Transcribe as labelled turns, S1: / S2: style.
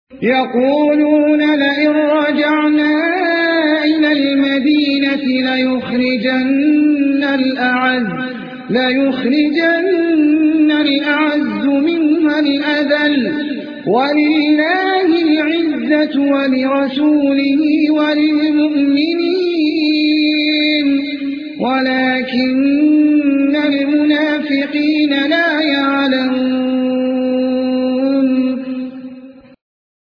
S1: يقولون لئن رجعنا إلى المدينة ليخرجن الأعز منها الأذل ولله العزة ولرسوله وللمؤمنين ولكن المنافقين لا